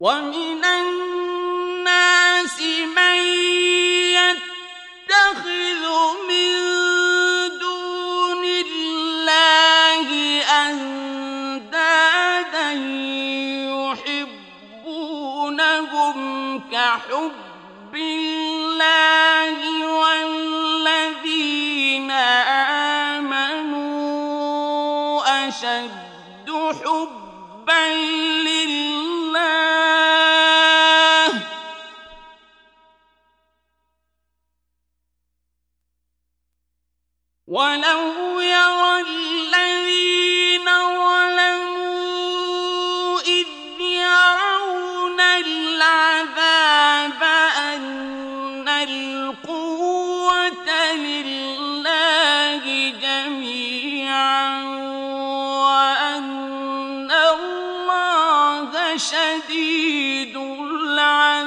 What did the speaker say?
ومن الناس من يتخذ من دون الله أندادا يحبونهم كحب الله والذين آمنوا أشد حبا لله ولو يرى الذين ظلموا إذ يرون العذاب أن القوة لله جميعا وأن الله شديد العذاب